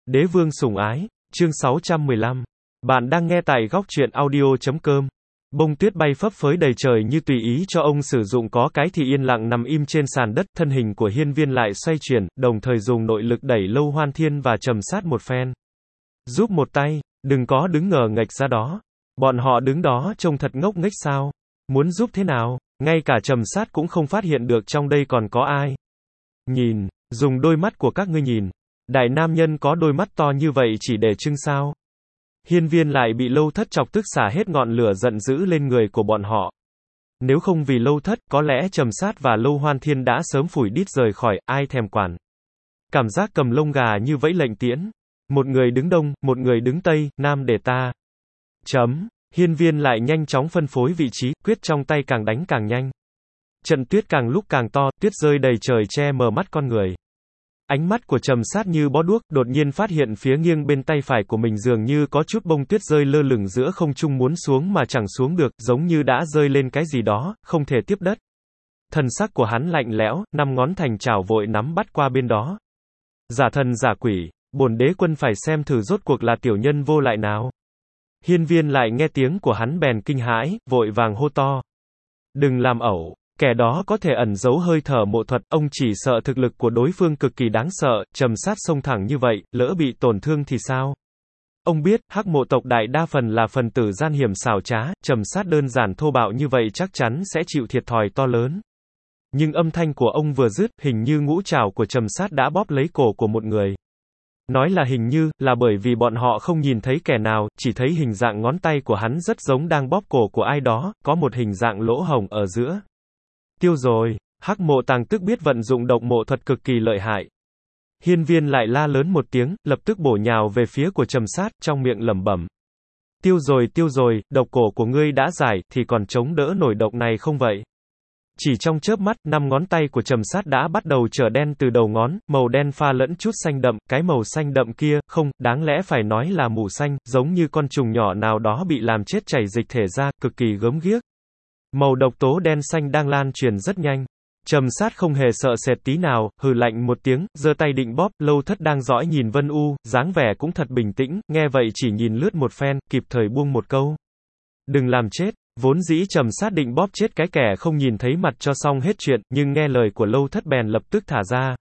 Đế vương sủng ái, chương 615. Bạn đang nghe tại góc truyện audio.com. Bông tuyết bay phấp phới đầy trời như tùy ý cho ông sử dụng, có cái thì yên lặng nằm im trên sàn đất, thân hình của Hiên Viên lại xoay chuyển, đồng thời dùng nội lực đẩy Lâu Hoan Thiên và Trầm Sát một phen. Giúp một tay, đừng có đứng ngờ nghệch ra đó. Bọn họ đứng đó trông thật ngốc nghếch sao? Muốn giúp thế nào? Ngay cả Trầm Sát cũng không phát hiện được trong đây còn có ai. Nhìn, dùng đôi mắt của các ngươi nhìn. Đại nam nhân có đôi mắt to như vậy chỉ để trưng sao? Hiên Viên lại bị Lâu Thất chọc tức xả hết ngọn lửa giận dữ lên người của bọn họ. Nếu không vì Lâu Thất, có lẽ Trầm Sát và Lâu Hoan Thiên đã sớm phủi đít rời khỏi, ai thèm quản. Cảm giác cầm lông gà như vẫy lệnh tiễn. Một người đứng đông, một người đứng tây, nam để ta. Hiên Viên lại nhanh chóng phân phối vị trí, quyết trong tay càng đánh càng nhanh. Trận tuyết càng lúc càng to, tuyết rơi đầy trời che mờ mắt con người. Ánh mắt của Trầm Sát như bó đuốc, đột nhiên phát hiện phía nghiêng bên tay phải của mình dường như có chút bông tuyết rơi lơ lửng giữa không trung, muốn xuống mà chẳng xuống được, giống như đã rơi lên cái gì đó, không thể tiếp đất. Thần sắc của hắn lạnh lẽo, năm ngón thành chảo vội nắm bắt qua bên đó. Giả thần giả quỷ, bổn đế quân phải xem thử rốt cuộc là tiểu nhân vô lại nào. Hiên Viên lại nghe tiếng của hắn bèn kinh hãi, vội vàng hô to. Đừng làm ẩu. Kẻ đó có thể ẩn giấu hơi thở mộ thuật, ông chỉ sợ thực lực của đối phương cực kỳ đáng sợ. Trầm Sát xông thẳng như vậy, lỡ bị tổn thương thì sao? Ông biết, hắc mộ tộc đại đa phần là phần tử gian hiểm xảo trá, Trầm Sát đơn giản thô bạo như vậy chắc chắn sẽ chịu thiệt thòi to lớn. Nhưng âm thanh của ông vừa dứt, hình như ngũ trảo của Trầm Sát đã bóp lấy cổ của một người. Nói là hình như, là bởi vì bọn họ không nhìn thấy kẻ nào, chỉ thấy hình dạng ngón tay của hắn rất giống đang bóp cổ của ai đó, có một hình dạng lỗ hổng ở giữa. Tiêu rồi, hắc mộ tàng tức biết vận dụng độc mộ thuật cực kỳ lợi hại. Hiên Viên lại la lớn một tiếng, lập tức bổ nhào về phía của Trầm Sát, trong miệng lẩm bẩm. Tiêu rồi, độc cổ của ngươi đã giải, thì còn chống đỡ nổi độc này không vậy? Chỉ trong chớp mắt, 5 ngón tay của Trầm Sát đã bắt đầu trở đen từ đầu ngón, màu đen pha lẫn chút xanh đậm, cái màu xanh đậm kia, không, đáng lẽ phải nói là mù xanh, giống như con trùng nhỏ nào đó bị làm chết chảy dịch thể ra, cực kỳ gớm ghiếc. Màu độc tố đen xanh đang lan truyền rất nhanh. Trầm Sát không hề sợ sệt tí nào, hừ lạnh một tiếng, giơ tay định bóp. Lâu Thất đang dõi nhìn Vân U, dáng vẻ cũng thật bình tĩnh, nghe vậy chỉ nhìn lướt một phen, kịp thời buông một câu. Đừng làm chết. Vốn dĩ Trầm Sát định bóp chết cái kẻ không nhìn thấy mặt cho xong hết chuyện, nhưng nghe lời của Lâu Thất bèn lập tức thả ra.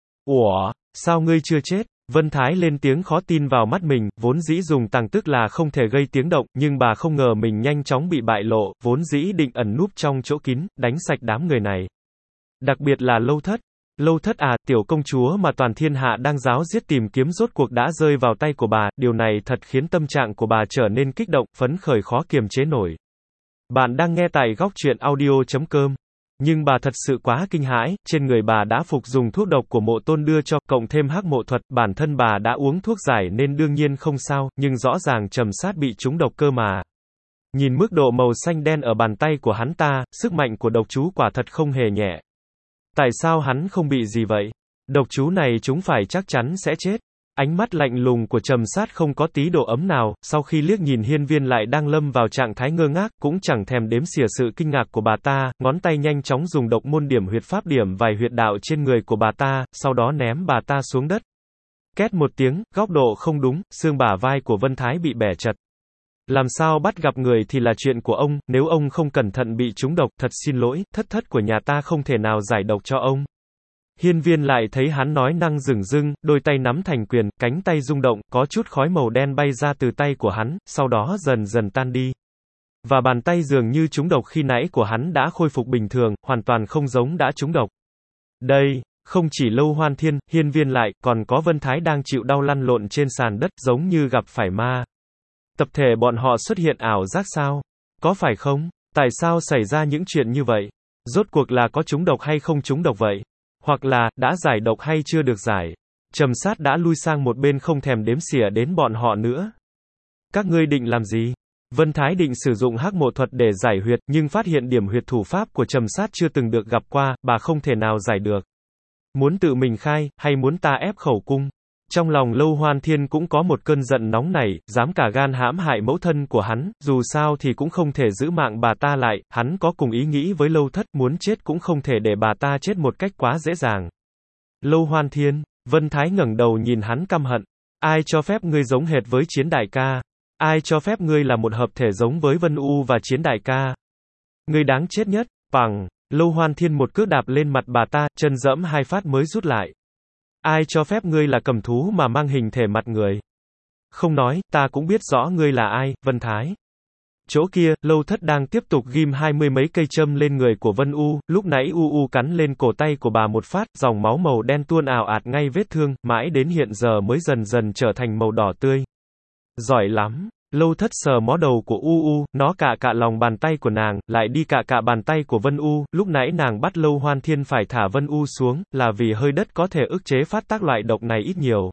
Ủa, sao ngươi chưa chết? Vân Thái lên tiếng khó tin vào mắt mình, vốn dĩ dùng tàng tức là không thể gây tiếng động, nhưng bà không ngờ mình nhanh chóng bị bại lộ, vốn dĩ định ẩn núp trong chỗ kín, đánh sạch đám người này. Đặc biệt là Lâu Thất. Lâu Thất à, tiểu công chúa mà toàn thiên hạ đang ráo riết tìm kiếm rốt cuộc đã rơi vào tay của bà, điều này thật khiến tâm trạng của bà trở nên kích động, phấn khởi khó kiềm chế nổi. Bạn đang nghe tại góc truyện audio.com. Nhưng bà thật sự quá kinh hãi, trên người bà đã phục dùng thuốc độc của mộ tôn đưa cho, cộng thêm hắc mộ thuật, bản thân bà đã uống thuốc giải nên đương nhiên không sao, nhưng rõ ràng Trầm Sát bị trúng độc cơ mà. Nhìn mức độ màu xanh đen ở bàn tay của hắn ta, sức mạnh của độc chú quả thật không hề nhẹ. Tại sao hắn không bị gì vậy? Độc chú này chúng phải chắc chắn sẽ chết. Ánh mắt lạnh lùng của Trầm Sát không có tí độ ấm nào, sau khi liếc nhìn Hiên Viên lại đang lâm vào trạng thái ngơ ngác, cũng chẳng thèm đếm xỉa sự kinh ngạc của bà ta, ngón tay nhanh chóng dùng độc môn điểm huyệt pháp điểm vài huyệt đạo trên người của bà ta, sau đó ném bà ta xuống đất. Két một tiếng, góc độ không đúng, xương bả vai của Vân Thái bị bẻ chật. Làm sao bắt gặp người thì là chuyện của ông, nếu ông không cẩn thận bị trúng độc, thật xin lỗi, thất của nhà ta không thể nào giải độc cho ông. Hiên Viên lại thấy hắn nói năng dửng dưng, đôi tay nắm thành quyền, cánh tay rung động, có chút khói màu đen bay ra từ tay của hắn, sau đó dần dần tan đi. Và bàn tay dường như trúng độc khi nãy của hắn đã khôi phục bình thường, hoàn toàn không giống đã trúng độc. Đây, không chỉ Lâu Hoan Thiên, Hiên Viên lại, còn có Vân Thái đang chịu đau lăn lộn trên sàn đất, giống như gặp phải ma. Tập thể bọn họ xuất hiện ảo giác sao? Có phải không? Tại sao xảy ra những chuyện như vậy? Rốt cuộc là có trúng độc hay không trúng độc vậy? Hoặc là, đã giải độc hay chưa được giải? Trầm Sát đã lui sang một bên không thèm đếm xỉa đến bọn họ nữa. Các ngươi định làm gì? Vân Thái định sử dụng hắc mộ thuật để giải huyệt, nhưng phát hiện điểm huyệt thủ pháp của Trầm Sát chưa từng được gặp qua, bà không thể nào giải được. Muốn tự mình khai, hay muốn ta ép khẩu cung? Trong lòng Lâu Hoan Thiên cũng có một cơn giận nóng nảy, dám cả gan hãm hại mẫu thân của hắn, dù sao thì cũng không thể giữ mạng bà ta lại, hắn có cùng ý nghĩ với Lâu Thất, muốn chết cũng không thể để bà ta chết một cách quá dễ dàng. Lâu Hoan Thiên, Vân Thái ngẩng đầu nhìn hắn căm hận. Ai cho phép ngươi giống hệt với Chiến đại ca? Ai cho phép ngươi là một hợp thể giống với Vân U và Chiến đại ca? Ngươi đáng chết nhất, bằng. Lâu Hoan Thiên một cước đạp lên mặt bà ta, chân dẫm 2 phát mới rút lại. Ai cho phép ngươi là cầm thú mà mang hình thể mặt người? Không nói, ta cũng biết rõ ngươi là ai, Vân Thái. Chỗ kia, Lâu Thất đang tiếp tục ghim 20 mấy cây châm lên người của Vân U, lúc nãy U cắn lên cổ tay của bà một phát, dòng máu màu đen tuôn ào ạt ngay vết thương, mãi đến hiện giờ mới dần dần trở thành màu đỏ tươi. Giỏi lắm. Lâu Thất sờ mó đầu của nó cạ lòng bàn tay của nàng, lại đi cạ bàn tay của Vân U, lúc nãy nàng bắt Lâu Hoan Thiên phải thả Vân U xuống, là vì hơi đất có thể ức chế phát tác loại độc này ít nhiều.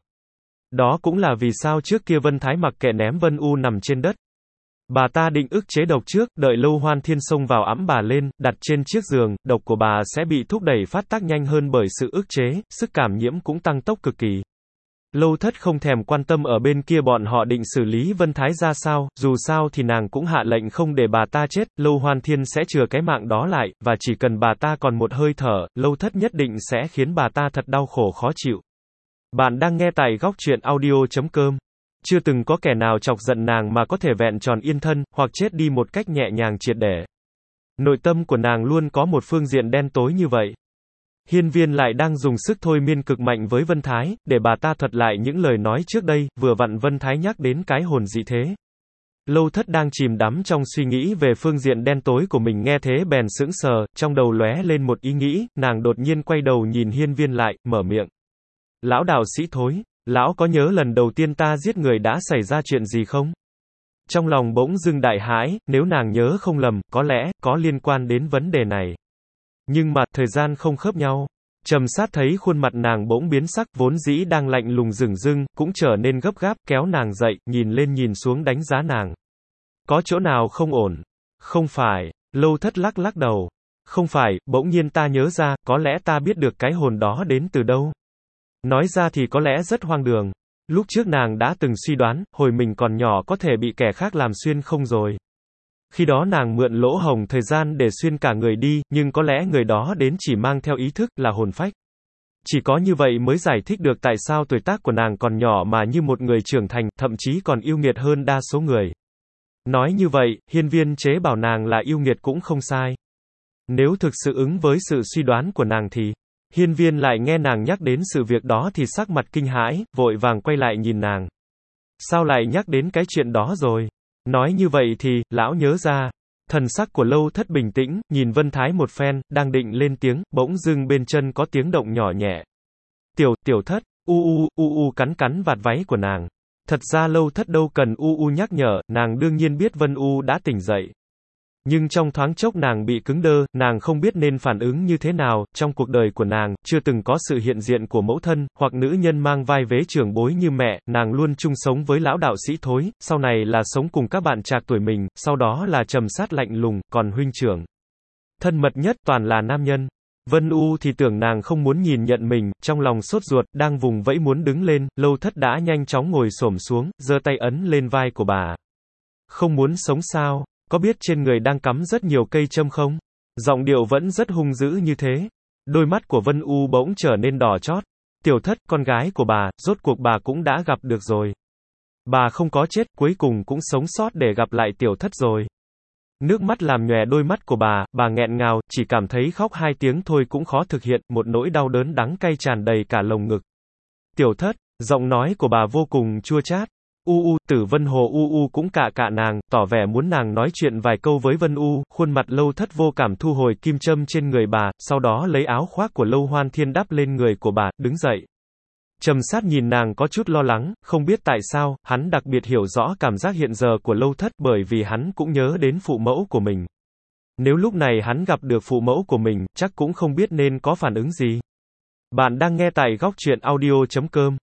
Đó cũng là vì sao trước kia Vân Thái mặc kệ ném Vân U nằm trên đất. Bà ta định ức chế độc trước, đợi Lâu Hoan Thiên xông vào ẵm bà lên, đặt trên chiếc giường, độc của bà sẽ bị thúc đẩy phát tác nhanh hơn bởi sự ức chế, sức cảm nhiễm cũng tăng tốc cực kỳ. Lâu Thất không thèm quan tâm ở bên kia bọn họ định xử lý Vân Thái ra sao, dù sao thì nàng cũng hạ lệnh không để bà ta chết, Lâu Hoan Thiên sẽ chừa cái mạng đó lại, và chỉ cần bà ta còn một hơi thở, Lâu Thất nhất định sẽ khiến bà ta thật đau khổ khó chịu. Bạn đang nghe tại góc truyện audio.com. Chưa từng có kẻ nào chọc giận nàng mà có thể vẹn tròn yên thân, hoặc chết đi một cách nhẹ nhàng triệt để. Nội tâm của nàng luôn có một phương diện đen tối như vậy. Hiên Viên lại đang dùng sức thôi miên cực mạnh với Vân Thái, để bà ta thuật lại những lời nói trước đây, vừa vặn Vân Thái nhắc đến cái hồn dị thế. Lâu Thất đang chìm đắm trong suy nghĩ về phương diện đen tối của mình nghe thế bèn sững sờ, trong đầu lóe lên một ý nghĩ, nàng đột nhiên quay đầu nhìn Hiên Viên lại, mở miệng. Lão đạo sĩ thối, lão có nhớ lần đầu tiên ta giết người đã xảy ra chuyện gì không? Trong lòng bỗng dưng đại hãi, nếu nàng nhớ không lầm, có lẽ, có liên quan đến vấn đề này. Nhưng mà, thời gian không khớp nhau. Trầm Sát thấy khuôn mặt nàng bỗng biến sắc, vốn dĩ đang lạnh lùng dửng dưng, cũng trở nên gấp gáp, kéo nàng dậy, nhìn lên nhìn xuống đánh giá nàng. Có chỗ nào không ổn? Không phải. Lâu Thất lắc đầu. Không phải, bỗng nhiên ta nhớ ra, có lẽ ta biết được cái hồn đó đến từ đâu. Nói ra thì có lẽ rất hoang đường. Lúc trước nàng đã từng suy đoán, hồi mình còn nhỏ có thể bị kẻ khác làm xuyên không rồi. Khi đó nàng mượn lỗ hổng thời gian để xuyên cả người đi, nhưng có lẽ người đó đến chỉ mang theo ý thức là hồn phách. Chỉ có như vậy mới giải thích được tại sao tuổi tác của nàng còn nhỏ mà như một người trưởng thành, thậm chí còn yêu nghiệt hơn đa số người. Nói như vậy, Hiên Viên chế bảo nàng là yêu nghiệt cũng không sai. Nếu thực sự ứng với sự suy đoán của nàng thì, Hiên Viên lại nghe nàng nhắc đến sự việc đó thì sắc mặt kinh hãi, vội vàng quay lại nhìn nàng. Sao lại nhắc đến cái chuyện đó rồi? Nói như vậy thì, lão nhớ ra. Thần sắc của Lâu Thất bình tĩnh, nhìn Vân Thái một phen, đang định lên tiếng, bỗng dưng bên chân có tiếng động nhỏ nhẹ. Tiểu Thất, cắn vạt váy của nàng. Thật ra Lâu Thất đâu cần nhắc nhở, nàng đương nhiên biết Vân U đã tỉnh dậy. Nhưng trong thoáng chốc nàng bị cứng đơ, nàng không biết nên phản ứng như thế nào, trong cuộc đời của nàng, chưa từng có sự hiện diện của mẫu thân, hoặc nữ nhân mang vai vế trưởng bối như mẹ, nàng luôn chung sống với lão đạo sĩ thối, sau này là sống cùng các bạn trạc tuổi mình, sau đó là Trầm Sát lạnh lùng, còn huynh trưởng thân mật nhất toàn là nam nhân. Vân U thì tưởng nàng không muốn nhìn nhận mình, trong lòng sốt ruột, đang vùng vẫy muốn đứng lên, Lâu Thất đã nhanh chóng ngồi xổm xuống, giơ tay ấn lên vai của bà. Không muốn sống sao? Có biết trên người đang cắm rất nhiều cây châm không? Giọng điệu vẫn rất hung dữ như thế. Đôi mắt của Vân U bỗng trở nên đỏ chót. Tiểu Thất, con gái của bà, rốt cuộc bà cũng đã gặp được rồi. Bà không có chết, cuối cùng cũng sống sót để gặp lại Tiểu Thất rồi. Nước mắt làm nhòe đôi mắt của bà nghẹn ngào, chỉ cảm thấy khóc 2 tiếng thôi cũng khó thực hiện, một nỗi đau đớn đắng cay tràn đầy cả lồng ngực. Tiểu Thất, giọng nói của bà vô cùng chua chát. Tử Vân Hồ cũng cạ nàng, tỏ vẻ muốn nàng nói chuyện vài câu với Vân U, khuôn mặt Lâu Thất vô cảm thu hồi kim châm trên người bà, sau đó lấy áo khoác của Lâu Hoan Thiên đắp lên người của bà, đứng dậy. Trầm Sát nhìn nàng có chút lo lắng, không biết tại sao, hắn đặc biệt hiểu rõ cảm giác hiện giờ của Lâu Thất bởi vì hắn cũng nhớ đến phụ mẫu của mình. Nếu lúc này hắn gặp được phụ mẫu của mình, chắc cũng không biết nên có phản ứng gì. Bạn đang nghe tại góc truyện audio.com.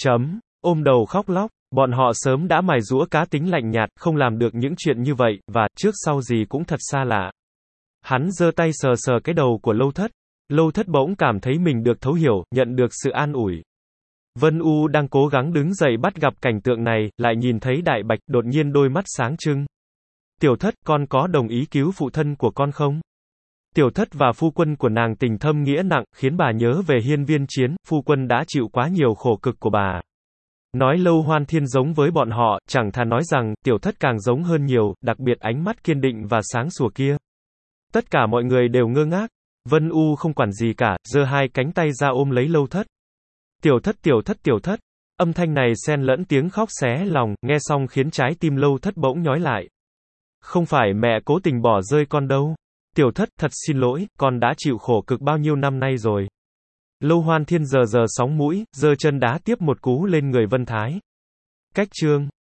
Ôm đầu khóc lóc. Bọn họ sớm đã mài giũa cá tính lạnh nhạt, không làm được những chuyện như vậy, và, trước sau gì cũng thật xa lạ. Hắn giơ tay sờ sờ cái đầu của Lâu Thất. Lâu Thất bỗng cảm thấy mình được thấu hiểu, nhận được sự an ủi. Vân U đang cố gắng đứng dậy bắt gặp cảnh tượng này, lại nhìn thấy Đại Bạch, đột nhiên đôi mắt sáng trưng. Tiểu Thất, con có đồng ý cứu phụ thân của con không? Tiểu Thất và phu quân của nàng tình thâm nghĩa nặng, khiến bà nhớ về Hiên Viên Chiến, phu quân đã chịu quá nhiều khổ cực của bà. Nói Lâu Hoan Thiên giống với bọn họ, chẳng thà nói rằng, tiểu thất càng giống hơn nhiều, đặc biệt ánh mắt kiên định và sáng sủa kia. Tất cả mọi người đều ngơ ngác. Vân U không quản gì cả, giơ hai cánh tay ra ôm lấy Lâu Thất. Tiểu thất tiểu thất tiểu thất. Âm thanh này xen lẫn tiếng khóc xé lòng, nghe xong khiến trái tim Lâu Thất bỗng nhói lại. Không phải mẹ cố tình bỏ rơi con đâu. Tiểu thất, thật xin lỗi, con đã chịu khổ cực bao nhiêu năm nay rồi. Lâu Hoan Thiên giờ sóng mũi, giơ chân đá tiếp một cú lên người Vân Thái. Cách chương